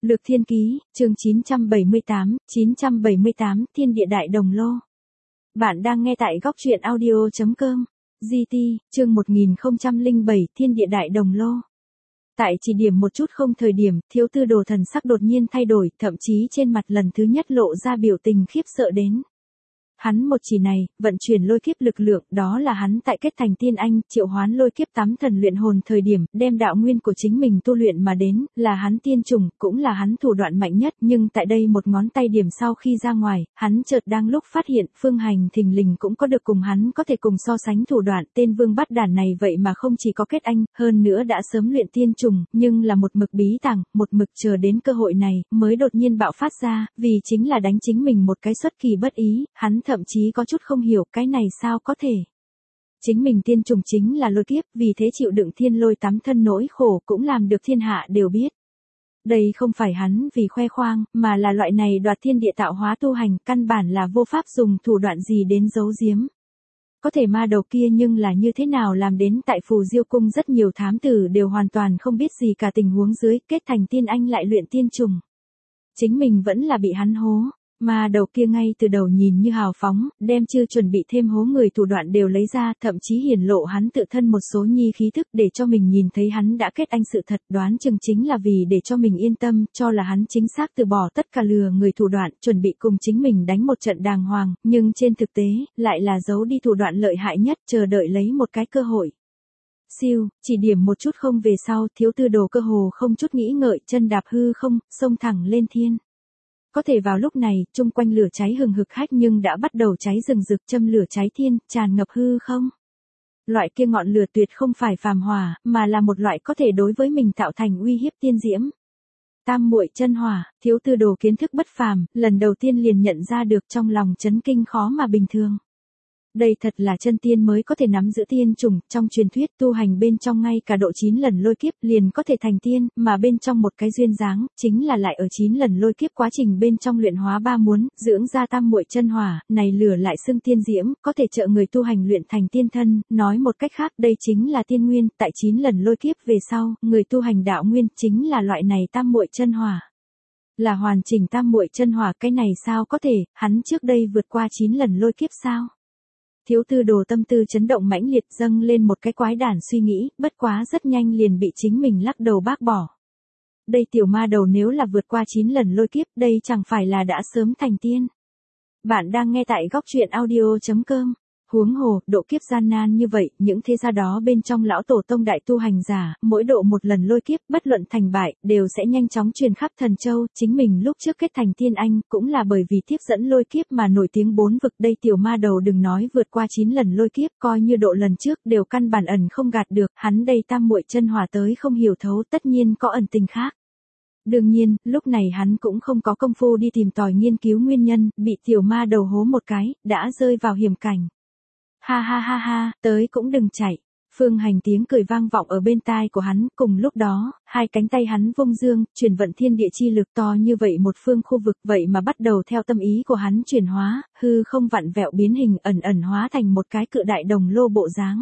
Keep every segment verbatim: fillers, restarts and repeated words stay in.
Lược Thiên Ký, chương chín trăm bảy mươi tám, chín trăm bảy mươi tám, Thiên Địa Đại Đồng Lô. Bạn đang nghe tại góc truyện audio chấm com. giê tê, chương một nghìn không trăm lẻ bảy, Thiên Địa Đại Đồng Lô. Tại chỉ điểm một chút không thời điểm, Thiếu Tư Đồ thần sắc đột nhiên thay đổi, thậm chí trên mặt lần thứ nhất lộ ra biểu tình khiếp sợ đến. Hắn một chỉ này, vận chuyển lôi kiếp lực lượng, đó là hắn tại kết thành tiên anh, triệu hoán lôi kiếp tám thần luyện hồn thời điểm, đem đạo nguyên của chính mình tu luyện mà đến, là hắn tiên trùng, cũng là hắn thủ đoạn mạnh nhất, nhưng tại đây một ngón tay điểm sau khi ra ngoài, hắn chợt đang lúc phát hiện, Phương Hành thình lình cũng có được cùng hắn có thể cùng so sánh thủ đoạn, tên Vương Bát Đản này vậy mà không chỉ có kết anh, hơn nữa đã sớm luyện tiên trùng, nhưng là một mực bí tàng, một mực chờ đến cơ hội này, mới đột nhiên bạo phát ra, vì chính là đánh chính mình một cái xuất kỳ bất ý, hắn thậm chí có chút không hiểu cái này sao có thể. Chính mình tiên trùng chính là lôi kiếp, vì thế chịu đựng thiên lôi tám thân nỗi khổ cũng làm được thiên hạ đều biết. Đây không phải hắn vì khoe khoang, mà là loại này đoạt thiên địa tạo hóa tu hành, căn bản là vô pháp dùng thủ đoạn gì đến giấu giếm. Có thể ma đầu kia nhưng là như thế nào làm đến tại Phù Diêu Cung rất nhiều thám tử đều hoàn toàn không biết gì cả tình huống dưới, kết thành tiên anh lại luyện tiên trùng. Chính mình vẫn là bị hắn hố. Mà đầu kia ngay từ đầu nhìn như hào phóng, đem chưa chuẩn bị thêm hố người thủ đoạn đều lấy ra, thậm chí hiển lộ hắn tự thân một số nhi khí thức để cho mình nhìn thấy hắn đã kết anh sự thật, đoán chừng chính là vì để cho mình yên tâm, cho là hắn chính xác từ bỏ tất cả lừa người thủ đoạn, chuẩn bị cùng chính mình đánh một trận đàng hoàng, nhưng trên thực tế, lại là giấu đi thủ đoạn lợi hại nhất, chờ đợi lấy một cái cơ hội. Siêu, chỉ điểm một chút không về sau, Thiếu Tư Đồ cơ hồ không chút nghĩ ngợi, chân đạp hư không, xông thẳng lên thiên. Có thể vào lúc này, chung quanh lửa cháy hừng hực hách nhưng đã bắt đầu cháy rừng rực, châm lửa cháy thiên, tràn ngập hư không. Loại kia ngọn lửa tuyệt không phải phàm hỏa, mà là một loại có thể đối với mình tạo thành uy hiếp tiên diễm. Tam muội chân hỏa, Thiếu Tư Đồ kiến thức bất phàm, lần đầu tiên liền nhận ra được, trong lòng chấn kinh khó mà bình thường. Đây thật là chân tiên mới có thể nắm giữ tiên trùng, trong truyền thuyết tu hành bên trong ngay cả độ chín lần lôi kiếp liền có thể thành tiên, mà bên trong một cái duyên dáng, chính là lại ở chín lần lôi kiếp quá trình bên trong luyện hóa ba muốn, dưỡng ra tam muội chân hỏa, này lửa lại xưng tiên diễm, có thể trợ người tu hành luyện thành tiên thân, nói một cách khác đây chính là tiên nguyên, tại chín lần lôi kiếp về sau, người tu hành đạo nguyên chính là loại này tam muội chân hỏa. Là hoàn chỉnh tam muội chân hỏa, cái này sao có thể, hắn trước đây vượt qua chín lần lôi kiếp sao? Thiếu Tư Đồ tâm tư chấn động mãnh liệt, dâng lên một cái quái đản suy nghĩ, bất quá rất nhanh liền bị chính mình lắc đầu bác bỏ. Đây tiểu ma đầu nếu là vượt qua chín lần lôi kiếp, đây chẳng phải là đã sớm thành tiên. Bạn đang nghe tại góc truyện audio chấm com. Huống hồ, độ kiếp gian nan như vậy, những thế gia đó bên trong lão tổ tông đại tu hành giả, mỗi độ một lần lôi kiếp, bất luận thành bại, đều sẽ nhanh chóng truyền khắp thần châu, chính mình lúc trước kết thành tiên anh, cũng là bởi vì tiếp dẫn lôi kiếp mà nổi tiếng bốn vực, đây tiểu ma đầu đừng nói vượt qua chín lần lôi kiếp, coi như độ lần trước đều căn bản ẩn không gạt được, hắn đây tam muội chân hỏa tới không hiểu thấu, tất nhiên có ẩn tình khác. Đương nhiên, lúc này hắn cũng không có công phu đi tìm tòi nghiên cứu nguyên nhân, bị tiểu ma đầu hố một cái, đã rơi vào hiểm cảnh. Ha ha ha ha, tới cũng đừng chạy. Phương Hành tiếng cười vang vọng ở bên tai của hắn, cùng lúc đó, hai cánh tay hắn vung dương, chuyển vận thiên địa chi lực to như vậy một phương khu vực, vậy mà bắt đầu theo tâm ý của hắn chuyển hóa, hư không vặn vẹo biến hình ẩn ẩn hóa thành một cái cự đại đồng lô bộ dáng.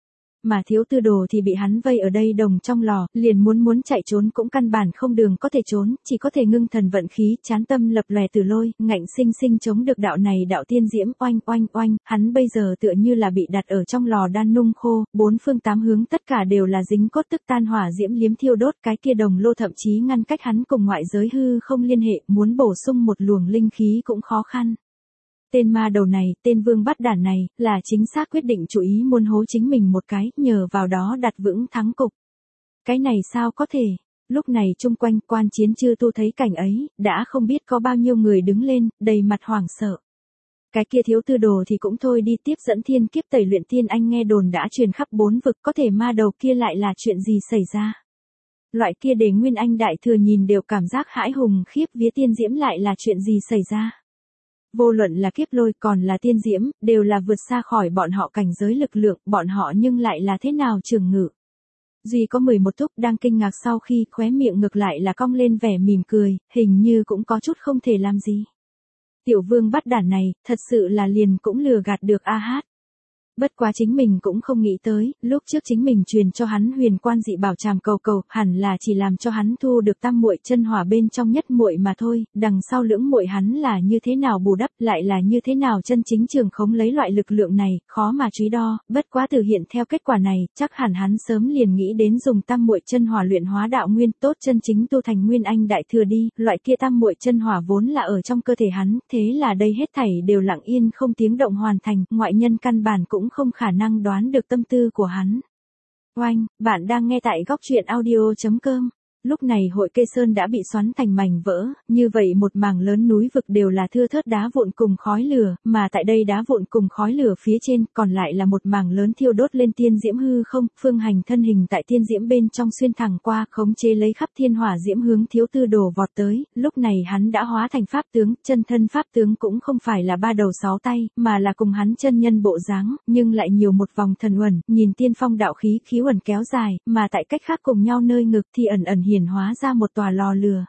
Mà Thiếu Tư Đồ thì bị hắn vây ở đây đồng trong lò, liền muốn muốn chạy trốn cũng căn bản không đường có thể trốn, chỉ có thể ngưng thần vận khí, chán tâm lập lòe từ lôi, ngạnh sinh sinh chống được đạo này đạo tiên diễm, oanh oanh oanh, hắn bây giờ tựa như là bị đặt ở trong lò đan nung khô, bốn phương tám hướng tất cả đều là dính cốt tức tan hỏa diễm liếm thiêu đốt, cái kia đồng lô thậm chí ngăn cách hắn cùng ngoại giới hư không liên hệ, muốn bổ sung một luồng linh khí cũng khó khăn. Tên ma đầu này, tên Vương Bát Đản này, là chính xác quyết định chủ ý muốn hố chính mình một cái, nhờ vào đó đặt vững thắng cục. Cái này sao có thể? Lúc này chung quanh quan chiến chư tu thấy cảnh ấy, đã không biết có bao nhiêu người đứng lên, đầy mặt hoảng sợ. Cái kia Thiếu Tư Đồ thì cũng thôi đi, tiếp dẫn thiên kiếp tẩy luyện tiên anh nghe đồn đã truyền khắp bốn vực, có thể ma đầu kia lại là chuyện gì xảy ra? Loại kia để Nguyên Anh đại thừa nhìn đều cảm giác hãi hùng khiếp vía, tiên diễm lại là chuyện gì xảy ra? Vô luận là kiếp lôi còn là tiên diễm, đều là vượt xa khỏi bọn họ cảnh giới lực lượng, bọn họ nhưng lại là thế nào trường ngự. Duy có mười một thúc đang kinh ngạc sau khi khóe miệng ngược lại là cong lên vẻ mỉm cười, hình như cũng có chút không thể làm gì. Tiểu Vương Bát Đản này, thật sự là liền cũng lừa gạt được a hát. Bất quá chính mình cũng không nghĩ tới, lúc trước chính mình truyền cho hắn huyền quan dị bảo tràm cầu cầu, hẳn là chỉ làm cho hắn thu được tam muội chân hỏa bên trong nhất muội mà thôi, đằng sau lưỡng muội hắn là như thế nào bù đắp, lại là như thế nào chân chính trường khống lấy loại lực lượng này, khó mà truy đo, bất quá từ hiện theo kết quả này, chắc hẳn hắn sớm liền nghĩ đến dùng tam muội chân hỏa luyện hóa đạo nguyên, tốt chân chính tu thành nguyên anh đại thừa đi, loại kia tam muội chân hỏa vốn là ở trong cơ thể hắn, thế là đây hết thảy đều lặng yên không tiếng động hoàn thành, ngoại nhân căn bản cũng không khả năng đoán được tâm tư của hắn. Oanh, bạn đang nghe tại góc truyện audio chấm com. Lúc này hội Kê Sơn đã bị xoắn thành mảnh vỡ, như vậy một mảng lớn núi vực đều là thưa thớt đá vụn cùng khói lửa, mà tại đây đá vụn cùng khói lửa phía trên còn lại là một mảng lớn thiêu đốt lên tiên diễm hư không, Phương Hành thân hình tại tiên diễm bên trong xuyên thẳng qua, khống chế lấy khắp thiên hỏa diễm hướng Thiếu Tư Đồ vọt tới, lúc này hắn đã hóa thành pháp tướng, chân thân pháp tướng cũng không phải là ba đầu sáu tay, mà là cùng hắn chân nhân bộ dáng, nhưng lại nhiều một vòng thần uẩn, nhìn tiên phong đạo khí khí uẩn kéo dài, mà tại cách khác cùng nhau nơi ngực thì ẩn ẩn hiển hóa ra một tòa lò lửa.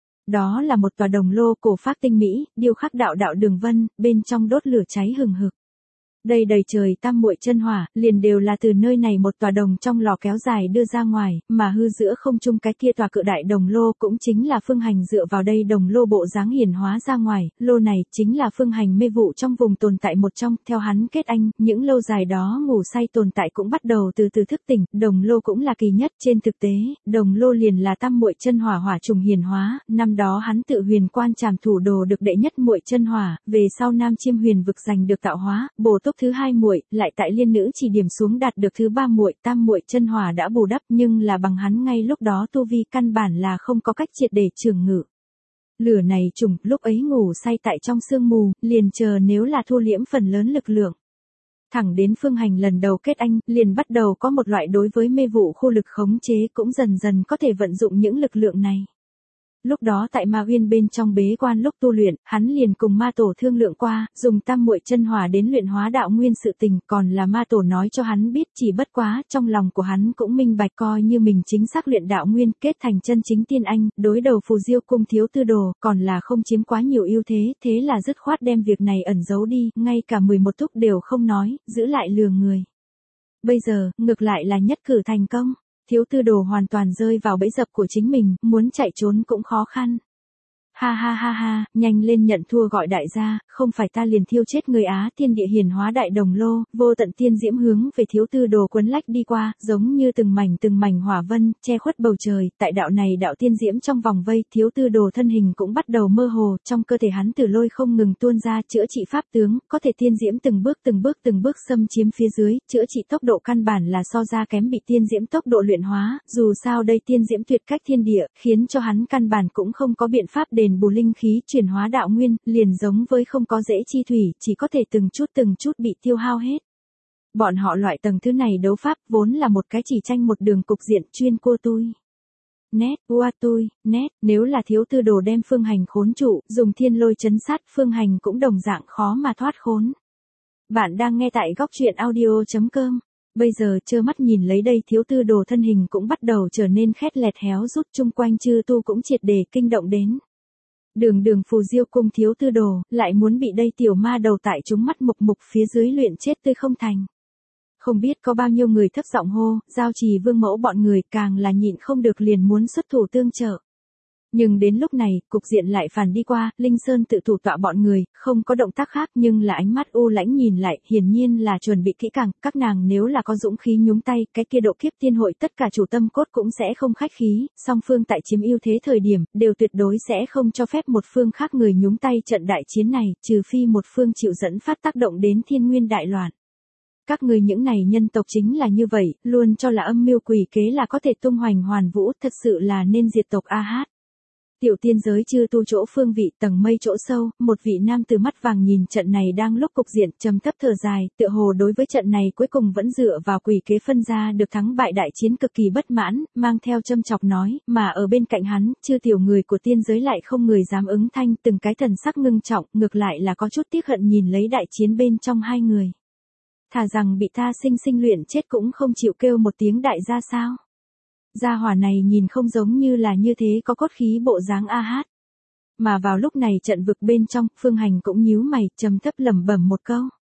Đó là một tòa đồng lô cổ phác tinh mỹ, điêu khắc đạo đạo đường vân, bên trong đốt lửa cháy hừng hực. Đây đầy trời tam muội chân hỏa, liền đều là từ nơi này một tòa đồng trong lò kéo dài đưa ra ngoài, mà hư giữa không trung cái kia tòa cự đại đồng lô cũng chính là Phương Hành dựa vào đây đồng lô bộ dáng hiển hóa ra ngoài, lô này chính là Phương Hành mê vụ trong vùng tồn tại một trong, theo hắn kết anh, những lâu dài đó ngủ say tồn tại cũng bắt đầu từ từ thức tỉnh, đồng lô cũng là kỳ nhất, trên thực tế, đồng lô liền là tam muội chân hỏa hỏa trùng hiển hóa, năm đó hắn tự huyền quan trảm thủ đồ được đệ nhất muội chân hỏa, về sau Nam Chiêm Huyền vực giành được tạo hóa, bổ túc thứ hai muội, lại tại liên nữ chỉ điểm xuống đạt được thứ ba muội, tam muội chân hỏa đã bù đắp, nhưng là bằng hắn ngay lúc đó tu vi căn bản là không có cách triệt để trường ngự. Lửa này trùng, lúc ấy ngủ say tại trong sương mù, liền chờ nếu là thu liễm phần lớn lực lượng. Thẳng đến Phương Hành lần đầu kết anh, liền bắt đầu có một loại đối với mê vụ khu lực khống chế cũng dần dần có thể vận dụng những lực lượng này. Lúc đó tại Ma Uyên bên trong bế quan lúc tu luyện, hắn liền cùng ma tổ thương lượng qua, dùng tam muội chân hỏa đến luyện hóa đạo nguyên sự tình, còn là ma tổ nói cho hắn biết, chỉ bất quá, trong lòng của hắn cũng minh bạch coi như mình chính xác luyện đạo nguyên, kết thành chân chính tiên anh, đối đầu Phù Diêu cung Thiếu Tư Đồ, còn là không chiếm quá nhiều ưu thế, thế là dứt khoát đem việc này ẩn giấu đi, ngay cả mười một thúc đều không nói, giữ lại lừa người. Bây giờ, ngược lại là nhất cử thành công. Thiếu Tư Đồ hoàn toàn rơi vào bẫy dập của chính mình, muốn chạy trốn cũng khó khăn. Ha ha ha ha, nhanh lên nhận thua gọi đại gia, không phải ta liền thiêu chết người Á, thiên địa hiển hóa đại đồng lô, vô tận tiên diễm hướng về Thiếu Tư Đồ quấn lách đi qua, giống như từng mảnh từng mảnh hỏa vân, che khuất bầu trời, tại đạo này đạo tiên diễm trong vòng vây, Thiếu Tư Đồ thân hình cũng bắt đầu mơ hồ, trong cơ thể hắn tử lôi không ngừng tuôn ra, chữa trị pháp tướng, có thể tiên diễm từng bước từng bước từng bước xâm chiếm phía dưới, chữa trị tốc độ căn bản là so ra kém bị tiên diễm tốc độ luyện hóa, dù sao đây tiên diễm tuyệt cách thiên địa, khiến cho hắn căn bản cũng không có biện pháp đền bù linh khí chuyển hóa đạo nguyên, liền giống với không có dễ chi thủy, chỉ có thể từng chút từng chút bị tiêu hao hết. Bọn họ loại tầng thứ này đấu pháp vốn là một cái chỉ tranh một đường cục diện chuyên cua tui. Nét, ua tui, nét, nếu là Thiếu Tư Đồ đem Phương Hành khốn trụ, dùng thiên lôi chấn sát, Phương Hành cũng đồng dạng khó mà thoát khốn. Bạn đang nghe tại góc truyện audio chấm com. Bây giờ trơ mắt nhìn lấy đây Thiếu Tư Đồ thân hình cũng bắt đầu trở nên khét lẹt héo rút, chung quanh chư tu cũng triệt để kinh động đến. Đường đường Phù Diêu cung Thiếu Tư Đồ, lại muốn bị đây tiểu ma đầu tại chúng mắt mục mục phía dưới luyện chết tươi không thành. Không biết có bao nhiêu người thấp giọng hô, Giao Trì Vương mẫu bọn người càng là nhịn không được liền muốn xuất thủ tương trợ. Nhưng đến lúc này, cục diện lại phản đi qua, Linh Sơn tự thủ tọa bọn người, không có động tác khác nhưng là ánh mắt u lãnh nhìn lại, hiển nhiên là chuẩn bị kỹ càng, các nàng nếu là có dũng khí nhúng tay, cái kia độ kiếp tiên hội tất cả chủ tâm cốt cũng sẽ không khách khí, song phương tại chiếm ưu thế thời điểm, đều tuyệt đối sẽ không cho phép một phương khác người nhúng tay trận đại chiến này, trừ phi một phương chịu dẫn phát tác động đến thiên nguyên đại loạn. Các người những này nhân tộc chính là như vậy, luôn cho là âm mưu quỷ kế là có thể tung hoành hoàn vũ, thật sự là nên diệt tộc A Hát. Tiểu tiên giới chư tu chỗ phương vị tầng mây chỗ sâu, một vị nam từ mắt vàng nhìn trận này đang lúc cục diện trầm thấp thở dài, tựa hồ đối với trận này cuối cùng vẫn dựa vào quỷ kế phân ra được thắng bại đại chiến cực kỳ bất mãn, mang theo châm chọc nói, mà ở bên cạnh hắn, chư tiểu người của tiên giới lại không người dám ứng thanh, từng cái thần sắc ngưng trọng, ngược lại là có chút tiếc hận nhìn lấy đại chiến bên trong hai người. Thà rằng bị ta sinh sinh luyện chết cũng không chịu kêu một tiếng đại gia sao. Gia hỏa này nhìn không giống như là như thế có cốt khí bộ dáng A Hát. Mà vào lúc này trận vực bên trong, Phương Hành cũng nhíu mày, trầm thấp lẩm bẩm một câu.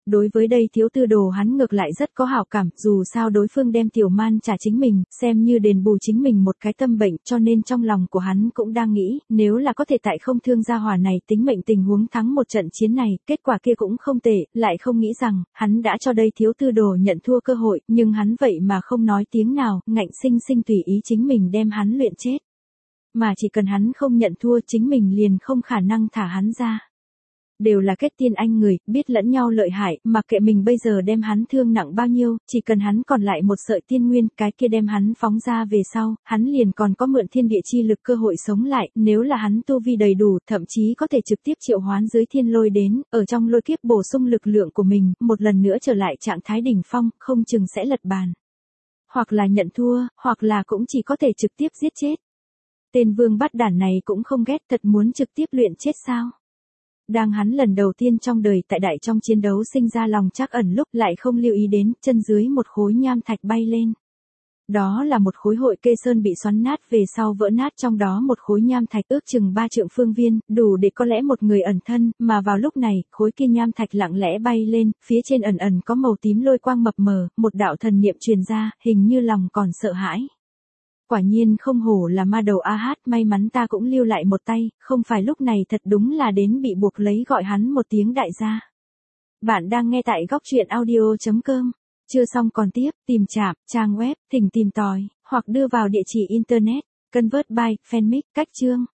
Đối với đây thiếu tư đồ hắn ngược lại rất có hảo cảm, dù sao đối phương đem tiểu man trả chính mình, xem như đền bù chính mình một cái tâm bệnh, cho nên trong lòng của hắn cũng đang nghĩ, nếu là có thể tại không thương gia hỏa này tính mệnh tình huống thắng một trận chiến này, kết quả kia cũng không tệ, lại không nghĩ rằng, hắn đã cho đây thiếu tư đồ nhận thua cơ hội, nhưng hắn vậy mà không nói tiếng nào, ngạnh sinh sinh tùy ý chính mình đem hắn luyện chết. Mà chỉ cần hắn không nhận thua chính mình liền không khả năng thả hắn ra. Đều là kết tiên anh người, biết lẫn nhau lợi hại, mặc kệ mình bây giờ đem hắn thương nặng bao nhiêu, chỉ cần hắn còn lại một sợi tiên nguyên, cái kia đem hắn phóng ra về sau, hắn liền còn có mượn thiên địa chi lực cơ hội sống lại, nếu là hắn tu vi đầy đủ, thậm chí có thể trực tiếp triệu hoán dưới thiên lôi đến, ở trong lôi kiếp bổ sung lực lượng của mình, một lần nữa trở lại trạng thái đỉnh phong, không chừng sẽ lật bàn. Hoặc là nhận thua, hoặc là cũng chỉ có thể trực tiếp giết chết. Tên vương bắt đản này cũng không ghét, thật muốn trực tiếp luyện chết sao? Đang hắn lần đầu tiên trong đời tại đại trong chiến đấu sinh ra lòng trắc ẩn lúc lại không lưu ý đến chân dưới một khối nham thạch bay lên. Đó là một khối hội kê sơn bị xoắn nát về sau vỡ nát, trong đó một khối nham thạch ước chừng ba trượng phương viên, đủ để có lẽ một người ẩn thân, mà vào lúc này, khối kia nham thạch lặng lẽ bay lên, phía trên ẩn ẩn có màu tím lôi quang mập mờ, một đạo thần niệm truyền ra, hình như lòng còn sợ hãi. Quả nhiên không hổ là ma đầu a hát, may mắn ta cũng lưu lại một tay, không phải lúc này thật đúng là đến bị buộc lấy gọi hắn một tiếng đại gia. Bạn đang nghe tại góc truyện audio chấm com. Chưa xong còn tiếp, tìm chạm, trang web, thỉnh tìm tòi, hoặc đưa vào địa chỉ internet, convert by, fanmic, cách chương.